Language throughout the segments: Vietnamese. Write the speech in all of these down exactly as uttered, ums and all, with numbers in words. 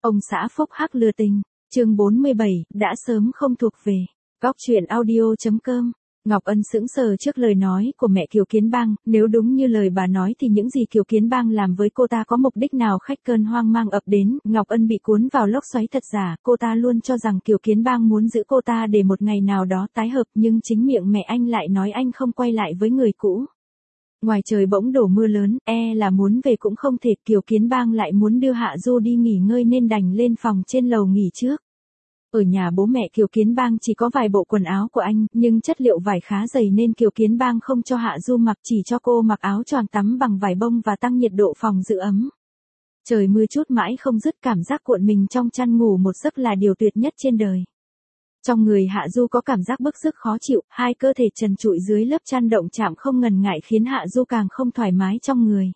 Ông xã phúc hắc lừa tình, chương bốn mươi bảy, đã sớm không thuộc về. Góc truyện audio.com. Ngọc Ân sững sờ trước lời nói của mẹ Kiều Kiến Bang, nếu đúng như lời bà nói thì những gì Kiều Kiến Bang làm với cô ta có mục đích nào? Khách cơn hoang mang ập đến, Ngọc Ân bị cuốn vào lốc xoáy thật giả, cô ta luôn cho rằng Kiều Kiến Bang muốn giữ cô ta để một ngày nào đó tái hợp, nhưng chính miệng mẹ anh lại nói anh không quay lại với người cũ. Ngoài trời bỗng đổ mưa lớn, e là muốn về cũng không thể, Kiều Kiến Bang lại muốn đưa Hạ Du đi nghỉ ngơi nên đành lên phòng trên lầu nghỉ trước. Ở nhà bố mẹ Kiều Kiến Bang chỉ có vài bộ quần áo của anh, nhưng chất liệu vải khá dày nên Kiều Kiến Bang không cho Hạ Du mặc, chỉ cho cô mặc áo choàng tắm bằng vải bông và tăng nhiệt độ phòng giữ ấm. Trời mưa chút mãi không dứt, cảm giác cuộn mình trong chăn ngủ một giấc là điều tuyệt nhất trên đời. Trong người Hạ Du có cảm giác bức sức khó chịu, hai cơ thể trần trụi dưới lớp chăn động chạm không ngần ngại khiến Hạ Du càng không thoải mái trong người.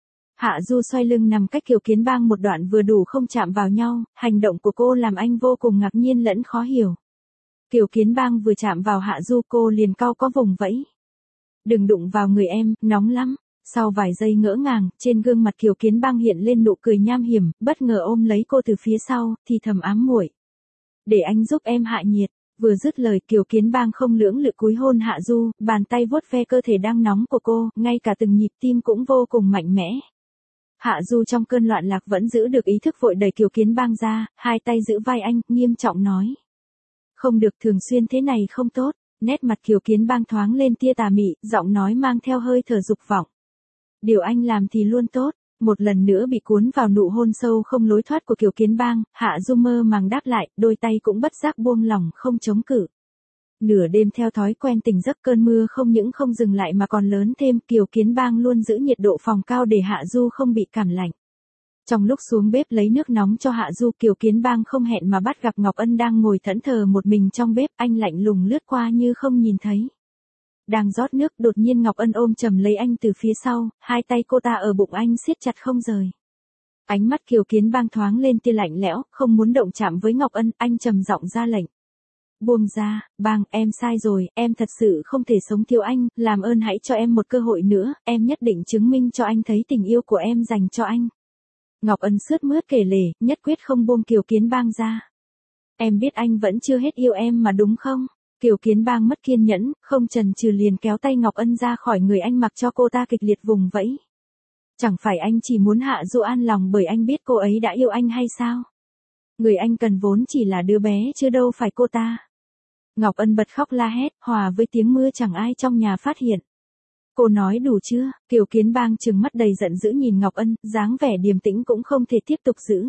Hạ Du xoay lưng nằm cách Kiều Kiến Bang một đoạn vừa đủ không chạm vào nhau, hành động của cô làm anh vô cùng ngạc nhiên lẫn khó hiểu. Kiều Kiến Bang vừa chạm vào Hạ Du cô liền cau có vùng vẫy. Đừng đụng vào người em, nóng lắm. Sau vài giây ngỡ ngàng, trên gương mặt Kiều Kiến Bang hiện lên nụ cười nham hiểm, bất ngờ ôm lấy cô từ phía sau, thì thầm ám muội. Để anh giúp em hạ nhiệt. Vừa dứt lời Kiều Kiến Bang không lưỡng lự cúi hôn Hạ Du, bàn tay vuốt ve cơ thể đang nóng của cô, ngay cả từng nhịp tim cũng vô cùng mạnh mẽ. Hạ Du trong cơn loạn lạc vẫn giữ được ý thức, vội đẩy Kiều Kiến Bang ra, hai tay giữ vai anh, nghiêm trọng nói. Không được, thường xuyên thế này không tốt. Nét mặt Kiều Kiến Bang thoáng lên tia tà mị, giọng nói mang theo hơi thở dục vọng. Điều anh làm thì luôn tốt. Một lần nữa bị cuốn vào nụ hôn sâu không lối thoát của Kiều Kiến Bang, Hạ Du mơ màng đáp lại, đôi tay cũng bất giác buông lỏng không chống cự. Nửa đêm theo thói quen tỉnh giấc, cơn mưa không những không dừng lại mà còn lớn thêm, Kiều Kiến Bang luôn giữ nhiệt độ phòng cao để Hạ Du không bị cảm lạnh. Trong lúc xuống bếp lấy nước nóng cho Hạ Du, Kiều Kiến Bang không hẹn mà bắt gặp Ngọc Ân đang ngồi thẫn thờ một mình trong bếp, anh lạnh lùng lướt qua như không nhìn thấy. Đang rót nước, đột nhiên Ngọc Ân ôm chầm lấy anh từ phía sau, hai tay cô ta ở bụng anh siết chặt không rời. Ánh mắt Kiều Kiến Bang thoáng lên tia lạnh lẽo, không muốn động chạm với Ngọc Ân, anh trầm giọng ra lệnh. Buông ra, Bang, em sai rồi, em thật sự không thể sống thiếu anh, làm ơn hãy cho em một cơ hội nữa, em nhất định chứng minh cho anh thấy tình yêu của em dành cho anh. Ngọc Ân sướt mướt kể lể, nhất quyết không buông Kiều Kiến Bang ra. Em biết anh vẫn chưa hết yêu em mà đúng không? Kiều Kiến Bang mất kiên nhẫn, không chần chừ liền kéo tay Ngọc Ân ra khỏi người anh, mặc cho cô ta kịch liệt vùng vẫy. Chẳng phải anh chỉ muốn Hạ Du an lòng bởi anh biết cô ấy đã yêu anh hay sao? Người anh cần vốn chỉ là đứa bé chứ đâu phải cô ta. Ngọc Ân bật khóc la hét, hòa với tiếng mưa chẳng ai trong nhà phát hiện. Cô nói đủ chưa? Kiều Kiến Bang trừng mắt đầy giận dữ nhìn Ngọc Ân, dáng vẻ điềm tĩnh cũng không thể tiếp tục giữ.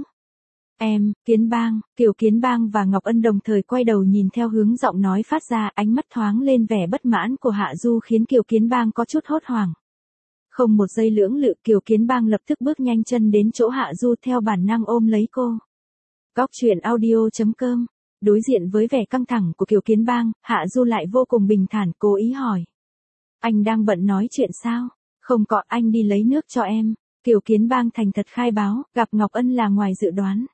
Em, Kiến Bang, Kiều Kiến Bang và Ngọc Ân đồng thời quay đầu nhìn theo hướng giọng nói phát ra, ánh mắt thoáng lên vẻ bất mãn của Hạ Du khiến Kiều Kiến Bang có chút hốt hoảng. Không một giây lưỡng lự, Kiều Kiến Bang lập tức bước nhanh chân đến chỗ Hạ Du, theo bản năng ôm lấy cô. Góc truyện audio.com. Đối diện với vẻ căng thẳng của Kiều Kiến Bang, Hạ Du lại vô cùng bình thản, cố ý hỏi. Anh đang bận nói chuyện sao? Không có, anh đi lấy nước cho em. Kiều Kiến Bang thành thật khai báo, gặp Ngọc Ân là ngoài dự đoán.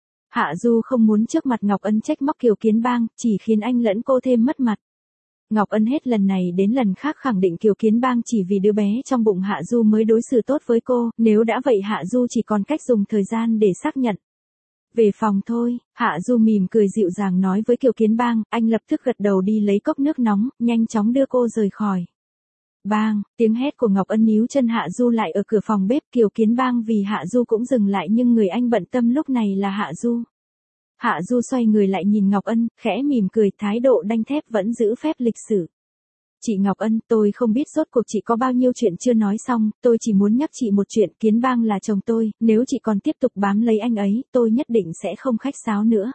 Hạ Du không muốn trước mặt Ngọc Ân trách móc Kiều Kiến Bang, chỉ khiến anh lẫn cô thêm mất mặt. Ngọc Ân hết lần này đến lần khác khẳng định Kiều Kiến Bang chỉ vì đứa bé trong bụng Hạ Du mới đối xử tốt với cô, nếu đã vậy Hạ Du chỉ còn cách dùng thời gian để xác nhận. Về phòng thôi, Hạ Du mỉm cười dịu dàng nói với Kiều Kiến Bang, anh lập tức gật đầu đi lấy cốc nước nóng, nhanh chóng đưa cô rời khỏi. Bang, tiếng hét của Ngọc Ân níu chân Hạ Du lại ở cửa phòng bếp, Kiều Kiến Bang vì Hạ Du cũng dừng lại nhưng người anh bận tâm lúc này là Hạ Du. Hạ Du xoay người lại nhìn Ngọc Ân, khẽ mỉm cười, thái độ đanh thép vẫn giữ phép lịch sử. Chị Ngọc Ân, tôi không biết rốt cuộc chị có bao nhiêu chuyện chưa nói xong, tôi chỉ muốn nhắc chị một chuyện, Kiến Bang là chồng tôi, nếu chị còn tiếp tục bám lấy anh ấy, tôi nhất định sẽ không khách sáo nữa.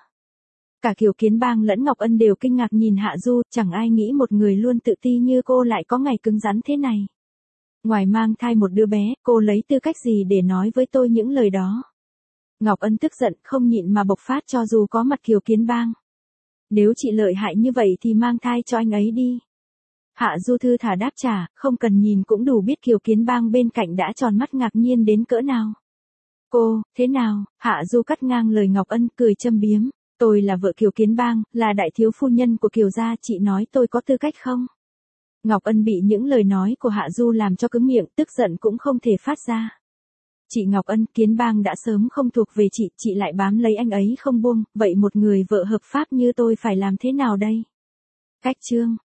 Cả Kiều Kiến Bang lẫn Ngọc Ân đều kinh ngạc nhìn Hạ Du, chẳng ai nghĩ một người luôn tự ti như cô lại có ngày cứng rắn thế này. Ngoài mang thai một đứa bé, cô lấy tư cách gì để nói với tôi những lời đó? Ngọc Ân tức giận, không nhịn mà bộc phát cho dù có mặt Kiều Kiến Bang. Nếu chị lợi hại như vậy thì mang thai cho anh ấy đi. Hạ Du thư thả đáp trả, không cần nhìn cũng đủ biết Kiều Kiến Bang bên cạnh đã tròn mắt ngạc nhiên đến cỡ nào. Cô, thế nào? Hạ Du cắt ngang lời Ngọc Ân, cười châm biếm. Tôi là vợ Kiều Kiến Bang, là đại thiếu phu nhân của Kiều gia, chị nói tôi có tư cách không? Ngọc Ân bị những lời nói của Hạ Du làm cho cứng miệng, tức giận cũng không thể phát ra. Chị Ngọc Ân, Kiến Bang đã sớm không thuộc về chị, chị lại bám lấy anh ấy không buông, vậy một người vợ hợp pháp như tôi phải làm thế nào đây? Cách chương